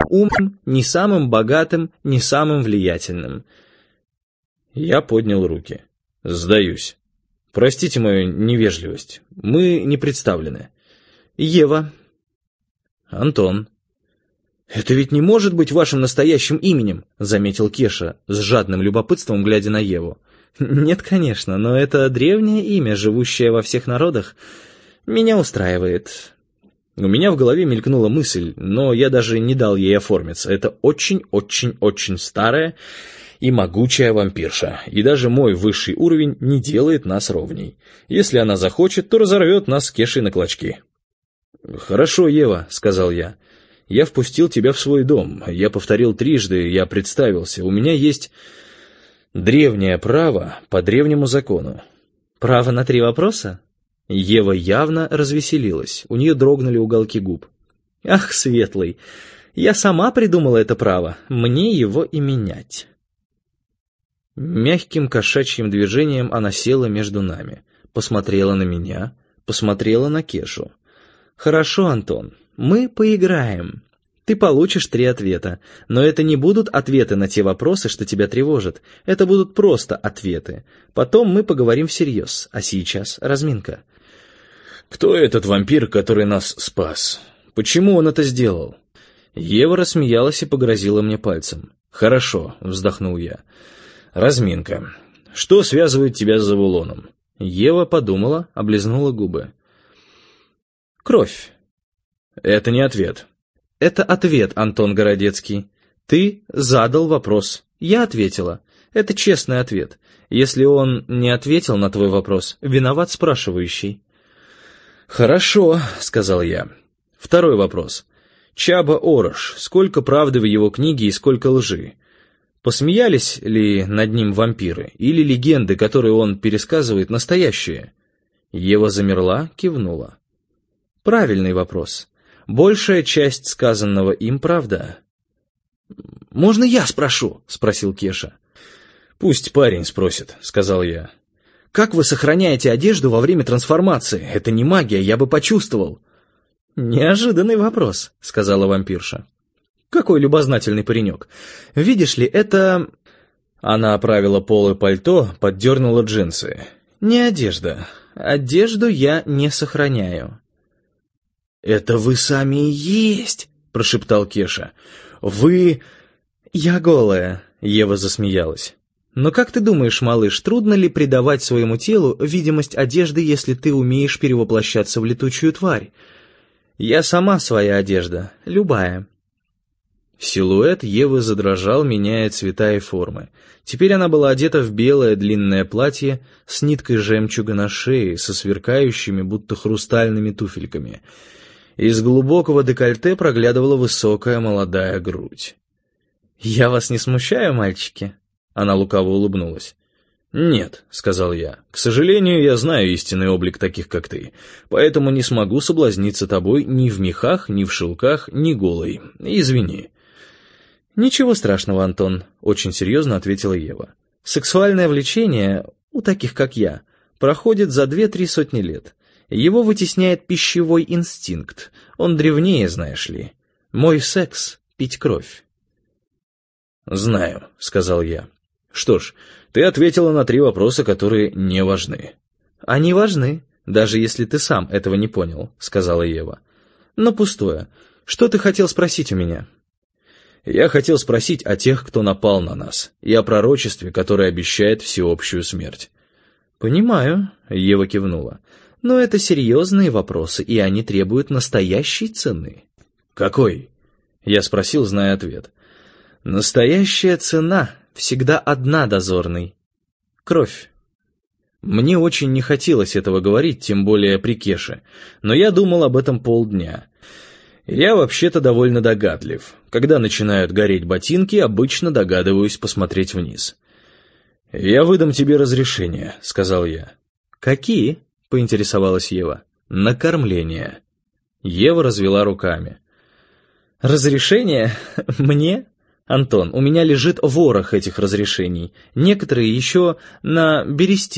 умным, ни самым богатым, ни самым влиятельным. Я поднял руки. Сдаюсь. Простите мою невежливость. Мы не представлены. Ева. Антон. «Это ведь не может быть вашим настоящим именем», — заметил Кеша, с жадным любопытством глядя на Еву. «Нет, конечно, но это древнее имя, живущее во всех народах. Меня устраивает». У меня в голове мелькнула мысль, но я даже не дал ей оформиться. Это очень-очень-очень старая и могучая вампирша, и даже мой высший уровень не делает нас ровней. Если она захочет, то разорвет нас с Кешей на клочки. «Хорошо, Ева», — сказал я. «Я впустил тебя в свой дом. Я повторил трижды, я представился. У меня есть древнее право по древнему закону». «Право на 3 вопроса?» Ева явно развеселилась. У нее дрогнули уголки губ. «Ах, Светлый, я сама придумала это право. Мне его и менять». Мягким кошачьим движением она села между нами. Посмотрела на меня, посмотрела на Кешу. «Хорошо, Антон, мы поиграем. Ты получишь 3 ответа, но это не будут ответы на те вопросы, что тебя тревожат. Это будут просто ответы. Потом мы поговорим всерьез, а сейчас разминка». «Кто этот вампир, который нас спас? Почему он это сделал?» Ева рассмеялась и погрозила мне пальцем. «Хорошо», — вздохнул я. «Разминка. Что связывает тебя с Завулоном?» Ева подумала, облизнула губы. «Кровь». «Это не ответ». «Это ответ, Антон Городецкий. Ты задал вопрос. Я ответила. Это честный ответ. Если он не ответил на твой вопрос, виноват спрашивающий». «Хорошо», — сказал я. Второй вопрос. Чаба Орош. Сколько правды в его книге и сколько лжи? Посмеялись ли над ним вампиры? Или легенды, которые он пересказывает, настоящие? Ева замерла, кивнула. Правильный вопрос. Большая часть сказанного им правда. «Можно я спрошу?» — спросил Кеша. «Пусть парень спросит», — сказал я. «Как вы сохраняете одежду во время трансформации? Это не магия, я бы почувствовал». «Неожиданный вопрос», — сказала вампирша. «Какой любознательный паренек. Видишь ли, это...» Она оправила полы пальто, поддернула джинсы. «Не одежда. Одежду я не сохраняю». «Это вы сами и есть», — прошептал Кеша. «Вы...» «Я голая», — Ева засмеялась. «Но как ты думаешь, малыш, трудно ли придавать своему телу видимость одежды, если ты умеешь перевоплощаться в летучую тварь? Я сама своя одежда, любая». Силуэт Евы задрожал, меняя цвета и формы. Теперь она была одета в белое длинное платье с ниткой жемчуга на шее, со сверкающими, будто хрустальными туфельками. Из глубокого декольте проглядывала высокая молодая грудь. «Я вас не смущаю, мальчики?» Она лукаво улыбнулась. «Нет», — сказал я, — «к сожалению, я знаю истинный облик таких, как ты, поэтому не смогу соблазниться тобой ни в мехах, ни в шелках, ни голой. Извини». «Ничего страшного, Антон», — очень серьезно ответила Ева. «Сексуальное влечение, у таких, как я, проходит за 2-3 сотни лет. Его вытесняет пищевой инстинкт. Он древнее, знаешь ли. Мой секс — пить кровь». «Знаю», — сказал я. «Что ж, ты ответила на 3 вопроса, которые не важны». «Они важны, даже если ты сам этого не понял», — сказала Ева. «Но пустое. Что ты хотел спросить у меня?» «Я хотел спросить о тех, кто напал на нас, и о пророчестве, которое обещает всеобщую смерть». «Понимаю», — Ева кивнула. «Но это серьезные вопросы, и они требуют настоящей цены». «Какой?» — я спросил, зная ответ. «Настоящая цена всегда одна, дозорный. Кровь». Мне очень не хотелось этого говорить, тем более при Кеше, но я думал об этом полдня. Я вообще-то довольно догадлив. Когда начинают гореть ботинки, обычно догадываюсь посмотреть вниз. «Я выдам тебе разрешение», — сказал я. «Какие?» — поинтересовалась Ева. «На кормление». Ева развела руками. «Разрешение? Мне? Антон, у меня лежит ворох этих разрешений. Некоторые еще на бересте.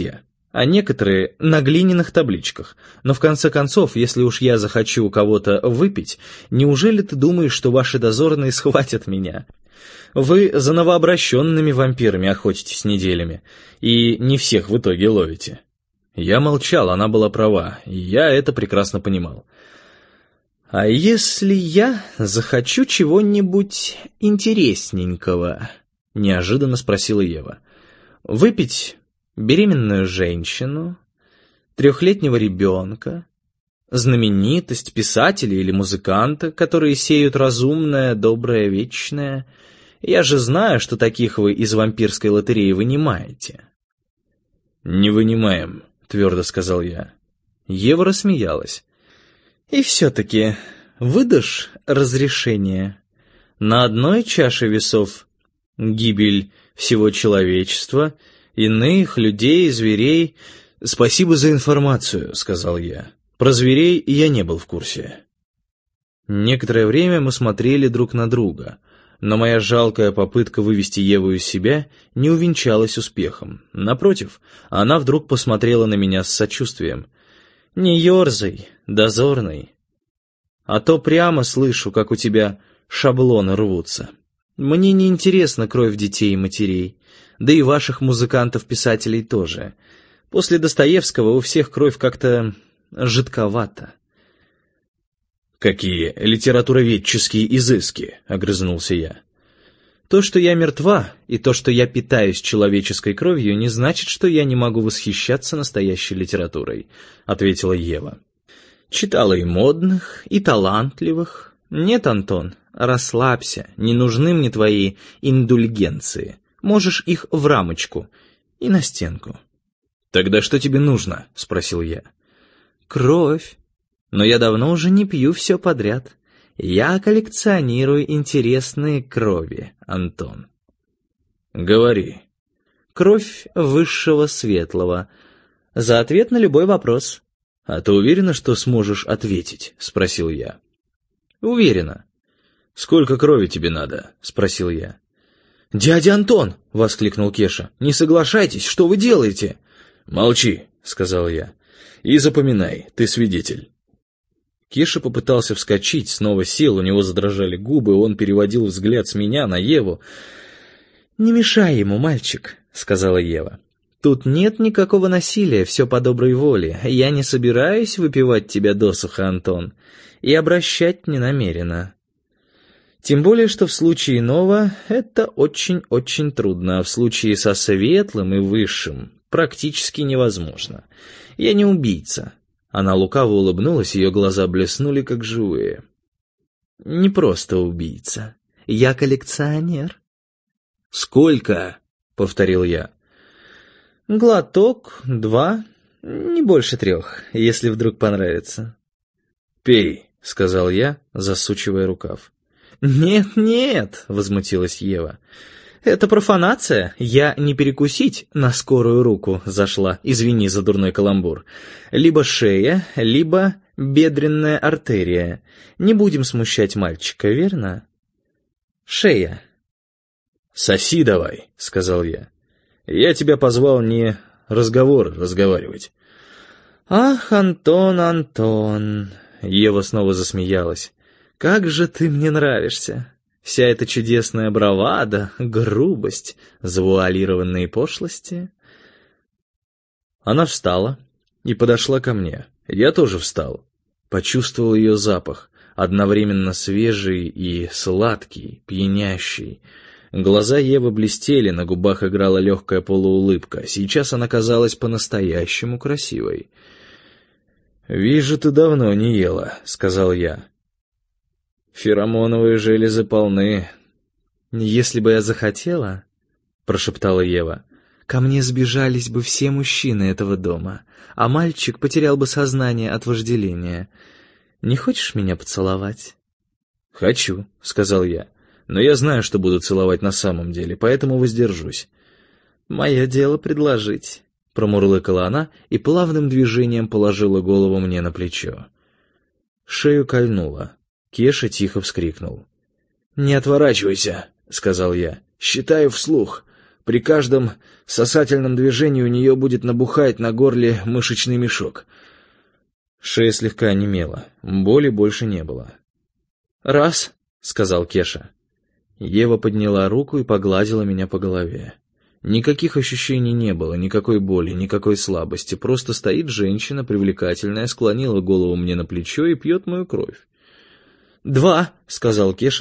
а некоторые на глиняных табличках. Но в конце концов, если уж я захочу у кого-то выпить, неужели ты думаешь, что ваши дозорные схватят меня? Вы за новообращенными вампирами охотитесь неделями, и не всех в итоге ловите». Я молчал, она была права, и я это прекрасно понимал. «А если я захочу чего-нибудь интересненького?» — неожиданно спросила Ева. «Выпить беременную женщину, 3-летнего ребенка, знаменитость, писателя или музыканта, которые сеют разумное, доброе, вечное. Я же знаю, что таких вы из вампирской лотереи вынимаете». «Не вынимаем», — твердо сказал я. Ева рассмеялась. «И все-таки выдашь разрешение? На одной чаше весов гибель всего человечества, иных, людей, зверей...» «Спасибо за информацию», — сказал я. «Про зверей я не был в курсе». Некоторое время мы смотрели друг на друга, но моя жалкая попытка вывести Еву из себя не увенчалась успехом. Напротив, она вдруг посмотрела на меня с сочувствием. «Не ерзай, дозорный, а то прямо слышу, как у тебя шаблоны рвутся. Мне не интересна кровь детей и матерей, да и ваших музыкантов-писателей тоже. После Достоевского у всех кровь как-то жидковата». «Какие литературоведческие изыски!» — огрызнулся я. «То, что я мертва, и то, что я питаюсь человеческой кровью, не значит, что я не могу восхищаться настоящей литературой», — ответила Ева. «Читала и модных, и талантливых. Нет, Антон, расслабься, не нужны мне твои индульгенции. Можешь их в рамочку и на стенку». «Тогда что тебе нужно?» — спросил я. «Кровь. Но я давно уже не пью все подряд. Я коллекционирую интересные крови, Антон». «Говори». «Кровь высшего светлого. За ответ на любой вопрос». «А ты уверена, что сможешь ответить?» — спросил я. «Уверена». «Сколько крови тебе надо?» — спросил я. «Дядя Антон!» — воскликнул Кеша. «Не соглашайтесь, что вы делаете?» «Молчи», — сказал я. «И запоминай, ты свидетель». Кеша попытался вскочить, снова сел, у него задрожали губы, он переводил взгляд с меня на Еву. «Не мешай ему, мальчик», — сказала Ева. «Тут нет никакого насилия, все по доброй воле. Я не собираюсь выпивать тебя досуха, Антон, и обращать не намерена. Тем более, что в случае иного это очень-очень трудно, а в случае со светлым и высшим практически невозможно. Я не убийца». Она лукаво улыбнулась, ее глаза блеснули, как живые. «Не просто убийца. Я коллекционер». «Сколько?» — повторил я. «Глоток, 2, не больше 3, если вдруг понравится». «Пей», — сказал я, засучивая рукав. «Нет-нет», — возмутилась Ева. «Это профанация. Я не перекусить на скорую руку зашла, извини за дурной каламбур. Либо шея, либо бедренная артерия. Не будем смущать мальчика, верно? Шея». «Соси давай», — сказал я. «Я тебя позвал не разговаривать». «Ах, Антон, Антон», — Ева снова засмеялась. «Как же ты мне нравишься. Вся эта чудесная бравада, грубость, завуалированные пошлости». Она встала и подошла ко мне. Я тоже встал. Почувствовал ее запах, одновременно свежий и сладкий, пьянящий. Глаза Евы блестели, на губах играла легкая полуулыбка. Сейчас она казалась по-настоящему красивой. «Вижу, ты давно не ела», — сказал я. «Феромоновые железы полны». «Если бы я захотела», — прошептала Ева, — «ко мне сбежались бы все мужчины этого дома, а мальчик потерял бы сознание от вожделения. Не хочешь меня поцеловать?» «Хочу», — сказал я, — «но я знаю, что буду целовать на самом деле, поэтому воздержусь». «Мое дело предложить», — промурлыкала она и плавным движением положила голову мне на плечо. Шею кольнуло. Кеша тихо вскрикнул. «Не отворачивайся», — сказал я. «Считаю вслух. При каждом сосательном движении у нее будет набухать на горле мышечный мешок. Шея слегка онемела, боли больше не было. «Раз», — сказал Кеша. Ева подняла руку и погладила меня по голове. Никаких ощущений не было, никакой боли, никакой слабости. Просто стоит женщина, привлекательная, склонила голову мне на плечо и пьет мою кровь. «Два», — сказал Кеша,